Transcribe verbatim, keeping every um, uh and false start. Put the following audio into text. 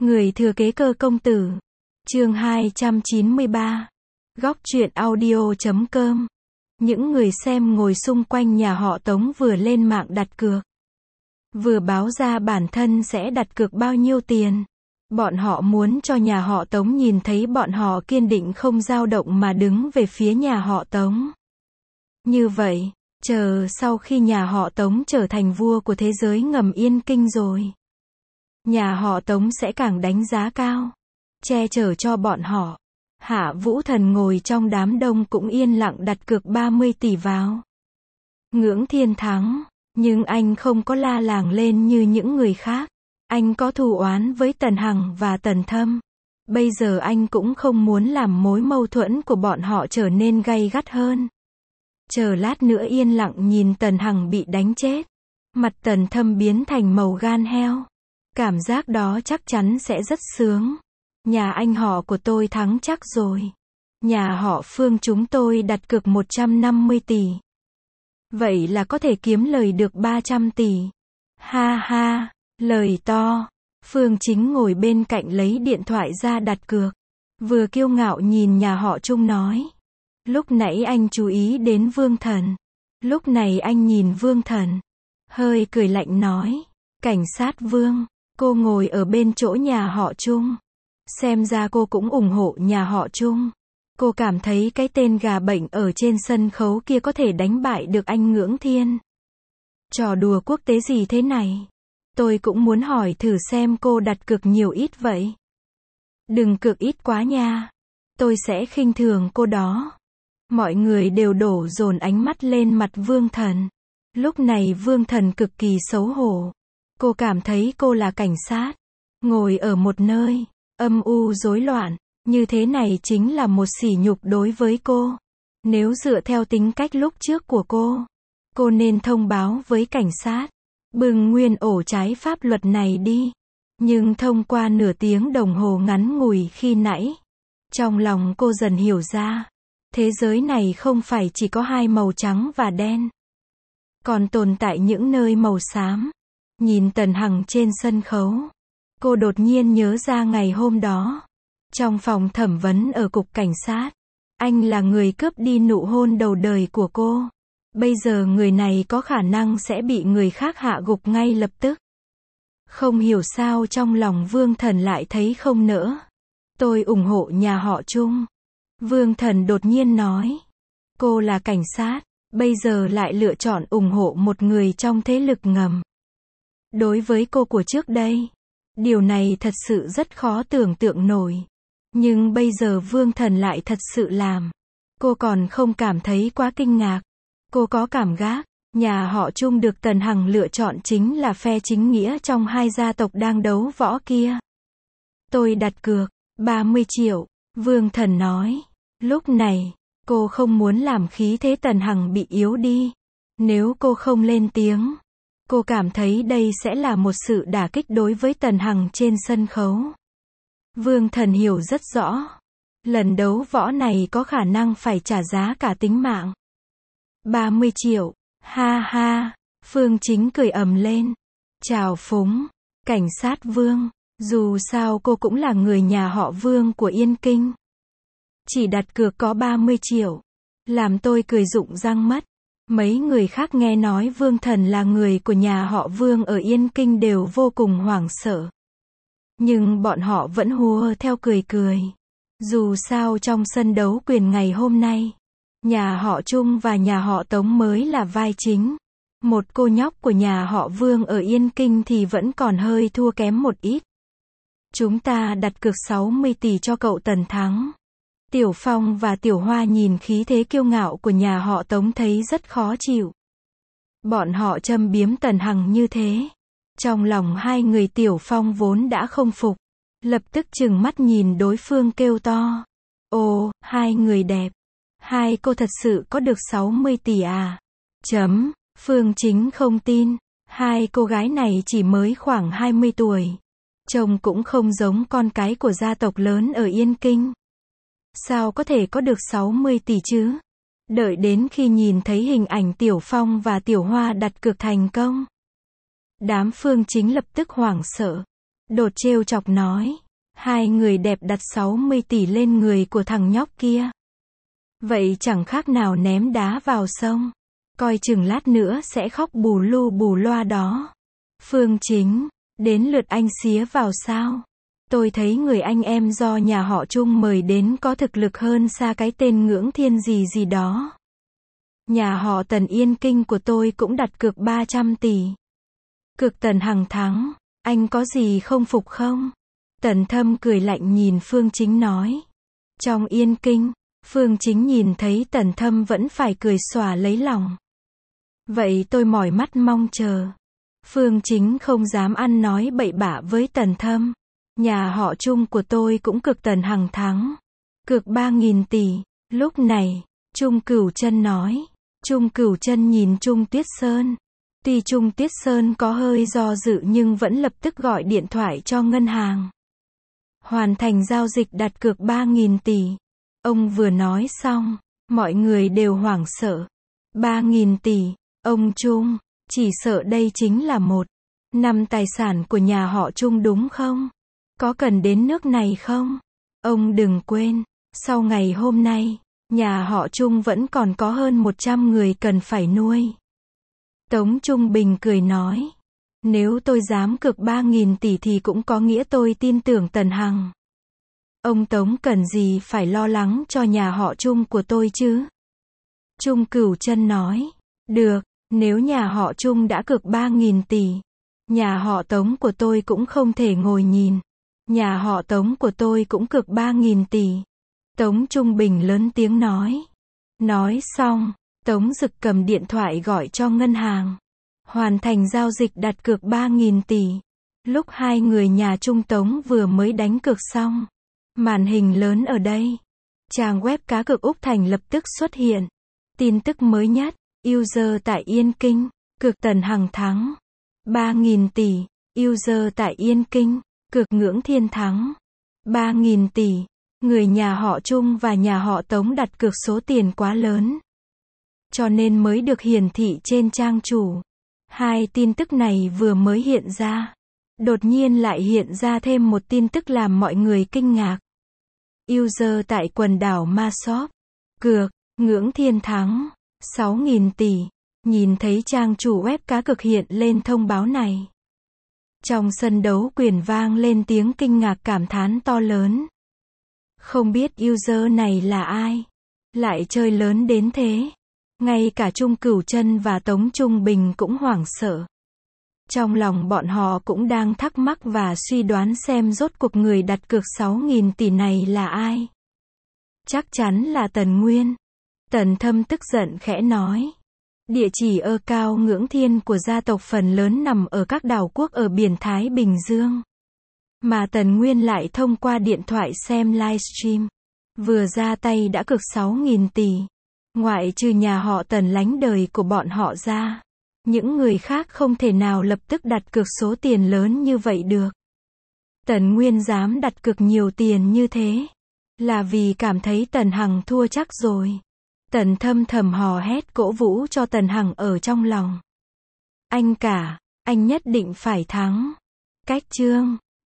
Người thừa kế Cơ công tử. Chương hai trăm chín mươi ba. Góc truyện audio chấm com. Những người xem ngồi xung quanh nhà họ Tống vừa lên mạng đặt cược. Vừa báo ra bản thân sẽ đặt cược bao nhiêu tiền. Bọn họ muốn cho nhà họ Tống nhìn thấy bọn họ kiên định không dao động mà đứng về phía nhà họ Tống. Như vậy, chờ sau khi nhà họ Tống trở thành vua của thế giới ngầm Yên Kinh rồi, nhà họ Tống sẽ càng đánh giá cao, che chở cho bọn họ. Hạ Vũ Thần ngồi trong đám đông cũng yên lặng đặt cược ba mươi tỷ vào. Ngưỡng Thiên thắng, nhưng anh không có la làng lên như những người khác. Anh có thù oán với Tần Hằng và Tần Thâm. Bây giờ anh cũng không muốn làm mối mâu thuẫn của bọn họ trở nên gay gắt hơn. Chờ lát nữa yên lặng nhìn Tần Hằng bị đánh chết. Mặt Tần Thâm biến thành màu gan heo. Cảm giác đó chắc chắn sẽ rất sướng. Nhà anh họ của tôi thắng chắc rồi. Nhà họ Phương chúng tôi đặt cược một trăm năm mươi tỷ. Vậy là có thể kiếm lời được ba trăm tỷ. Ha ha, lời to. Phương Chính ngồi bên cạnh lấy điện thoại ra đặt cược. Vừa kiêu ngạo nhìn nhà họ Trung nói. Lúc nãy anh chú ý đến Vương Thần. Lúc này anh nhìn Vương Thần. Hơi cười lạnh nói. Cảnh sát Vương. Cô ngồi ở bên chỗ nhà họ Trung. Xem ra cô cũng ủng hộ nhà họ Trung. Cô cảm thấy cái tên gà bệnh ở trên sân khấu kia có thể đánh bại được anh Ngưỡng Thiên. Trò đùa quốc tế gì thế này? Tôi cũng muốn hỏi thử xem cô đặt cược nhiều ít vậy. Đừng cược ít quá nha. Tôi sẽ khinh thường cô đó. Mọi người đều đổ dồn ánh mắt lên mặt Vương Thần. Lúc này Vương Thần cực kỳ xấu hổ. Cô cảm thấy cô là cảnh sát. Ngồi ở một nơi âm u rối loạn. Như thế này chính là một sỉ nhục đối với cô. Nếu dựa theo tính cách lúc trước của cô, cô nên thông báo với cảnh sát. Bừng nguyên ổ trái pháp luật này đi. Nhưng thông qua nửa tiếng đồng hồ ngắn ngủi khi nãy, trong lòng cô dần hiểu ra. Thế giới này không phải chỉ có hai màu trắng và đen. Còn tồn tại những nơi màu xám. Nhìn Tần Hằng trên sân khấu. Cô đột nhiên nhớ ra ngày hôm đó. Trong phòng thẩm vấn ở cục cảnh sát. Anh là người cướp đi nụ hôn đầu đời của cô. Bây giờ người này có khả năng sẽ bị người khác hạ gục ngay lập tức. Không hiểu sao trong lòng Vương Thần lại thấy không nỡ. Tôi ủng hộ nhà họ Trung. Vương Thần đột nhiên nói. Cô là cảnh sát, bây giờ lại lựa chọn ủng hộ một người trong thế lực ngầm. Đối với cô của trước đây, điều này thật sự rất khó tưởng tượng nổi. Nhưng bây giờ Vương Thần lại thật sự làm. Cô còn không cảm thấy quá kinh ngạc. Cô có cảm giác, nhà họ Trung được Tần Hằng lựa chọn chính là phe chính nghĩa trong hai gia tộc đang đấu võ kia. Tôi đặt cược, ba mươi triệu, Vương Thần nói. Lúc này, cô không muốn làm khí thế Tần Hằng bị yếu đi. Nếu cô không lên tiếng, cô cảm thấy đây sẽ là một sự đả kích đối với Tần Hằng trên sân khấu. Vương Thần hiểu rất rõ. Lần đấu võ này có khả năng phải trả giá cả tính mạng. ba mươi triệu. Ha ha. Phương Chính cười ầm lên. Chào phúng. Cảnh sát Vương. Dù sao cô cũng là người nhà họ Vương của Yên Kinh. Chỉ đặt cược có ba mươi triệu. Làm tôi cười rụng răng mất. Mấy người khác nghe nói Vương Thần là người của nhà họ Vương ở Yên Kinh đều vô cùng hoảng sợ. Nhưng bọn họ vẫn hùa theo cười cười. Dù sao trong sân đấu quyền ngày hôm nay, nhà họ Trung và nhà họ Tống mới là vai chính. Một cô nhóc của nhà họ Vương ở Yên Kinh thì vẫn còn hơi thua kém một ít. Chúng ta đặt cược sáu mươi tỷ cho cậu Tần thắng. Tiểu Phong và Tiểu Hoa nhìn khí thế kiêu ngạo của nhà họ Tống thấy rất khó chịu. Bọn họ châm biếm Tần Hằng như thế. Trong lòng hai người Tiểu Phong vốn đã không phục. Lập tức trừng mắt nhìn đối phương kêu to. Ồ, hai người đẹp. Hai cô thật sự có được sáu mươi tỷ à? Chấm. Phương Chính không tin. Hai cô gái này chỉ mới khoảng hai mươi tuổi. Trông cũng không giống con cái của gia tộc lớn ở Yên Kinh. Sao có thể có được sáu mươi tỷ chứ? Đợi đến khi nhìn thấy hình ảnh Tiểu Phong và Tiểu Hoa đặt cược thành công. Đám Phương Chính lập tức hoảng sợ. đột trêu chọc nói. Hai người đẹp đặt sáu mươi tỷ lên người của thằng nhóc kia. Vậy chẳng khác nào ném đá vào sông. Coi chừng lát nữa sẽ khóc bù lu bù loa đó. Phương Chính, đến lượt anh xía vào sao? Tôi thấy người anh em do nhà họ Trung mời đến có thực lực hơn xa cái tên Ngưỡng Thiên gì gì đó. Nhà họ Tần Yên Kinh của tôi cũng đặt cược ba trăm tỷ. Cược Tần Hằng thắng, anh có gì không phục không? Tần Thâm cười lạnh nhìn Phương Chính nói. Trong Yên Kinh, Phương Chính nhìn thấy Tần Thâm vẫn phải cười xòa lấy lòng. Vậy tôi mỏi mắt mong chờ. Phương Chính không dám ăn nói bậy bạ với Tần Thâm. Nhà họ Trung của tôi cũng cược Tần Hằng thắng. Cược ba nghìn tỷ. Lúc này, Trung Cửu Chân nói. Trung Cửu Chân nhìn Trung Tuyết Sơn. Tuy Trung Tuyết Sơn có hơi do dự nhưng vẫn lập tức gọi điện thoại cho ngân hàng. Hoàn thành giao dịch đặt cược ba nghìn tỷ. Ông vừa nói xong, mọi người đều hoảng sợ. ba nghìn tỷ, ông Trung, chỉ sợ đây chính là một năm tài sản của nhà họ Trung đúng không? Có cần đến nước này không? Ông đừng quên, sau ngày hôm nay, nhà họ Trung vẫn còn có hơn một trăm người cần phải nuôi. Tống Trung Bình cười nói. Nếu tôi dám cược ba nghìn tỷ thì cũng có nghĩa tôi tin tưởng Tần Hằng. Ông Tống cần gì phải lo lắng cho nhà họ Trung của tôi chứ? Trung Cửu Chân nói. Được, nếu nhà họ Trung đã cược ba nghìn tỷ, nhà họ Tống của tôi cũng không thể ngồi nhìn. Nhà họ Tống của tôi cũng cược ba nghìn tỷ. Tống Trung Bình lớn tiếng nói. Nói xong, Tống Dực cầm điện thoại gọi cho ngân hàng. Hoàn thành giao dịch đặt cược ba nghìn tỷ. Lúc hai người nhà Trung Tống vừa mới đánh cược xong. Màn hình lớn ở đây. Trang web cá cược Úc Thành lập tức xuất hiện. Tin tức mới nhất. User tại Yên Kinh. Cược Tần Hằng thắng. ba nghìn tỷ. User tại Yên Kinh. Cược Ngưỡng Thiên thắng. ba nghìn tỷ. Người nhà họ Trung và nhà họ Tống đặt cược số tiền quá lớn. Cho nên mới được hiển thị trên trang chủ. Hai tin tức này vừa mới hiện ra. Đột nhiên lại hiện ra thêm một tin tức làm mọi người kinh ngạc. User tại quần đảo Masop. Cược, Ngưỡng Thiên thắng. sáu nghìn tỷ. Nhìn thấy trang chủ web cá cược hiện lên thông báo này. Trong sân đấu quyền vang lên tiếng kinh ngạc cảm thán to lớn. Không biết user này là ai? Lại chơi lớn đến thế. Ngay cả Trung Cửu Chân và Tống Trung Bình cũng hoảng sợ. Trong lòng bọn họ cũng đang thắc mắc và suy đoán xem rốt cuộc người đặt cược sáu nghìn tỷ này là ai. Chắc chắn là Tần Nguyên. Tần Thâm tức giận khẽ nói. Địa chỉ ơ cao Ngưỡng Thiên của gia tộc phần lớn nằm ở các đảo quốc ở biển Thái Bình Dương. Mà Tần Nguyên lại thông qua điện thoại xem livestream. Vừa ra tay đã cược sáu nghìn tỷ. Ngoại trừ nhà họ Tần lánh đời của bọn họ ra. Những người khác không thể nào lập tức đặt cược số tiền lớn như vậy được. Tần Nguyên dám đặt cược nhiều tiền như thế. Là vì cảm thấy Tần Hằng thua chắc rồi. Tần Thâm thầm hò hét cổ vũ cho Tần Hằng ở trong lòng. Anh cả, anh nhất định phải thắng. Cách chương